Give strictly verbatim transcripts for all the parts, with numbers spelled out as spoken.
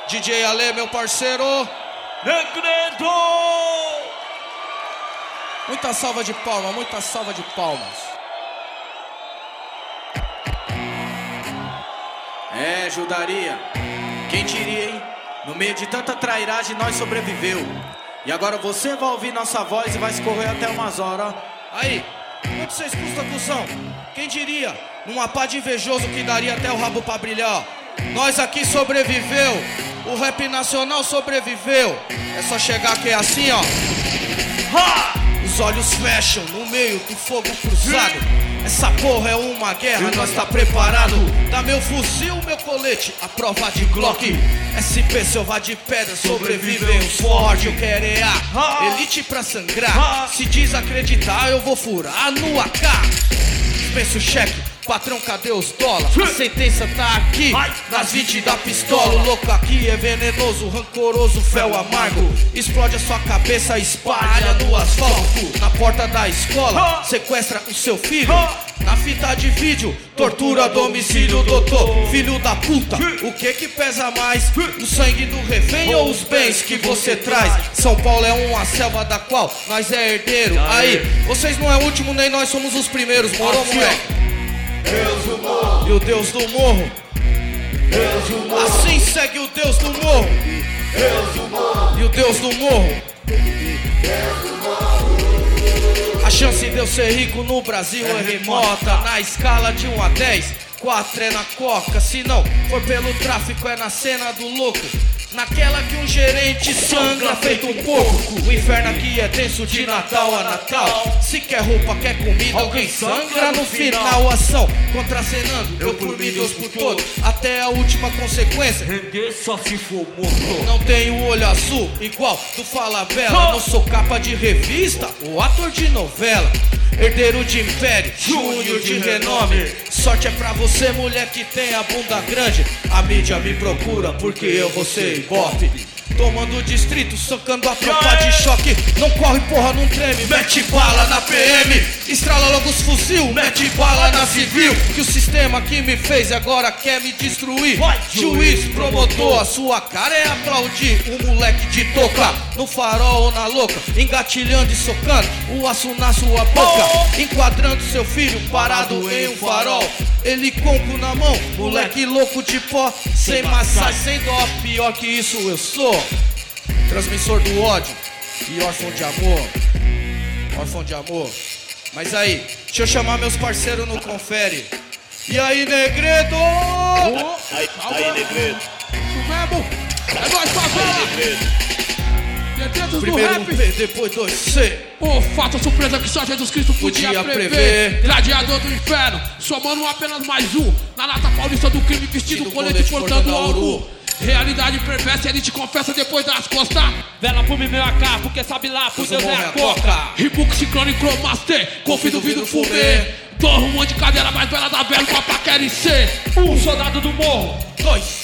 D J Ale, meu parceiro. Negredo! Muita salva de palmas, muita salva de palmas. É, ajudaria. Quem diria, hein? No meio de tanta trairagem nós sobreviveu. E agora você vai ouvir nossa voz e vai escorrer até umas horas. Aí, quanto vocês custam, cuzão? Quem diria? Numa pá de invejoso que daria até o rabo pra brilhar. Nós aqui sobreviveu. O rap nacional sobreviveu. É só chegar que é assim, ó. Ha! Os olhos fecham no meio do fogo cruzado. Essa porra é uma guerra, nós tá preparado. Dá meu fuzil, meu colete, a prova de Glock. S P selva de pedra, sobrevivem os fortes. Eu quero é a elite pra sangrar. Se desacreditar, eu vou furar no A K. Dispensa o cheque, patrão, cadê os dólares? A sentença tá aqui, nas vinte da pistola. O louco aqui é venenoso, rancoroso, fel amargo. Explode a sua cabeça, espalha no asfalto. Na porta da escola, sequestra o seu filho. Na fita de vídeo, tortura, domicílio, doutor, filho da puta. O que que pesa mais, o sangue do refém ou os bens que você traz? São Paulo é uma selva da qual nós é herdeiro. Aí, vocês não é o último, nem nós somos os primeiros. Morou, moleque? Deus do morro. E o Deus do morro. Deus do morro. Assim segue o Deus do morro. Deus do morro. E o Deus do morro. Deus do morro. A chance de eu ser rico no Brasil é remota. Na escala de um a dez, quatro é na coca. Se não for pelo tráfico é na cena do louco. Naquela que um gerente sangra feito um porco. O inferno aqui é denso de Natal a Natal. Se quer roupa, quer comida, alguém sangra no final. Ação contracenando, eu por mim, Deus por todos. Até a última consequência. Render só se for morto. Não tenho olho azul igual do Falabella. Não sou capa de revista ou ator de novela. Herdeiro de império, júnior de renome. Sorte é pra você, mulher que tem a bunda grande. A mídia me procura porque eu vou ser ibope. Tomando o distrito, socando a tropa de choque. Não corre, porra, não treme. Mete bala na P M, estrala logo os fuzil. Mete bala na civil. Que o sistema que me fez agora quer me destruir. Juiz, promotor, a sua cara é aplaudir. Um moleque de toca no farol ou na louca, engatilhando e socando o aço na sua boca. Enquadrando seu filho parado em um farol. Ele conco na mão, moleque louco de pó. Sem massagem, sem dó, pior que isso eu sou. Transmissor do ódio e órfão de amor. Órfão de amor. Mas aí, deixa eu chamar meus parceiros no confere. E aí, Negredo? Oh, aí, aí, Negredo. Isso mesmo? É nóis, favela! Negredos Primeiro do rap. um P, depois dois C. Pô, fato surpresa que só Jesus Cristo podia, Podia prever. prever. Gladiador do inferno, somando apenas mais um. Na lata paulista do crime, vestido Vestido colete, colete, portando portando ouro. Realidade perversa, ele te confessa depois das costas. Vela pro meu A K, porque sabe lá, pro Deus é a coca. Ribuco, ciclone, cromaster, confio do vidro fumê. Torro, um monte de cadeira mais bela da bela, papá querem ser. Um soldado do morro. Dois.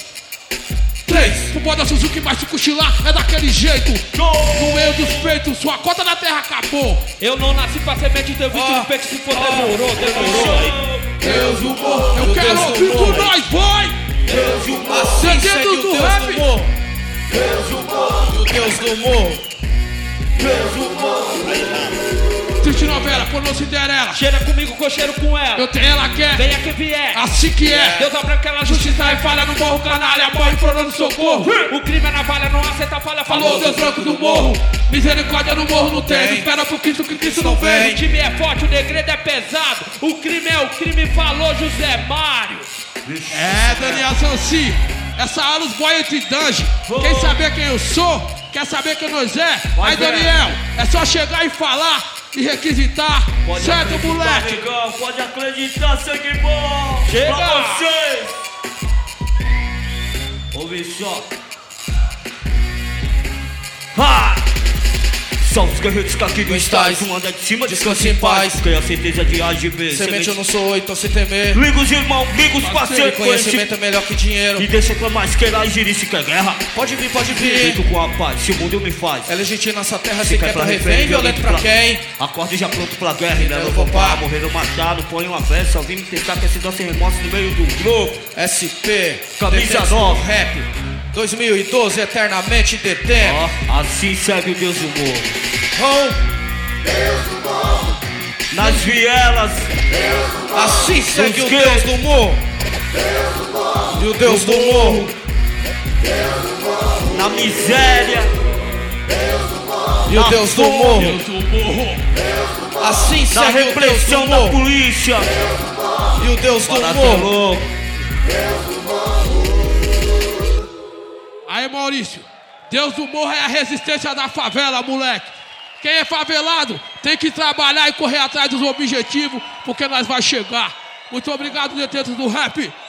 Três. O bode da Suzuki vai se cochilar, é daquele jeito. No meio dos peitos, sua cota da terra acabou. Eu não nasci pra semente, teu vídeo Ah. no peito, se for demorou, demorou. Deus do morro. Eu Deus quero do ouvir com morro. nós, boy! Deus do morro. Assim Negredos segue o do Deus rap. do morro. Deus do morro. E o Deus do morro. Deus do morro. Triste novela, pornô Cinderela. Cheira comigo, cocheiro com ela. Eu tenho, ela quer, Venha quem vier. assim que é. Deus abre aquela justiça Justiça e falha no morro, canalha, morre implorando socorro. O crime é na falha, não aceita falha. Falou Deus branco do morro, misericórdia no morro não tem. Tem. Espera pro Cristo que Cristo não O vem. time é forte, o Negredo é pesado. O crime é o crime, falou José Mário. É, Daniel Sanci, essa aula os boy entre dungeon. Quem saber quem eu sou, quer saber quem nós é. Aí, ver. Daniel, é só chegar e falar e requisitar. Certo, moleque? Negão, pode acreditar, sangue bom. Chega. Pra vocês. Ouve só. Ha! Só os guerreiros que aqui não estáis. estáis. Um anda de cima, Descanse em paz. Tem a certeza de agir bem. Semente eu não sou, então se temer. Liga os irmãos, liga os parceiros. Conhecimento é melhor que dinheiro. E deixa pra mais que lá agir se quer guerra. Pode vir, pode vir. Feito com a paz, se o mundo me faz. É legítimo nossa terra, se quer pra refém, violento pra quem? Acorde já pronto pra guerra e Não não vou vou pá. pá. Morreram machado, põe uma festa. Alguém me testar que esse doce remorso no meio do grupo. S P, Camisa defesa do nova. rap. dois mil e doze, eternamente detento. Ó, assim segue o Deus do morro. Oh, Nas vielas, assim segue o que? Deus do morro. E o Deus do morro. na miséria, E o Deus do morro. Deus do morro. Assim na segue o Deus do repressão da morro. polícia. E o Deus do Barato é morro. louco. Aí, Maurício, Deus do morro é a resistência da favela, moleque. Quem é favelado tem que trabalhar e correr atrás dos objetivos, porque nós vai chegar. Muito obrigado, detentos do rap.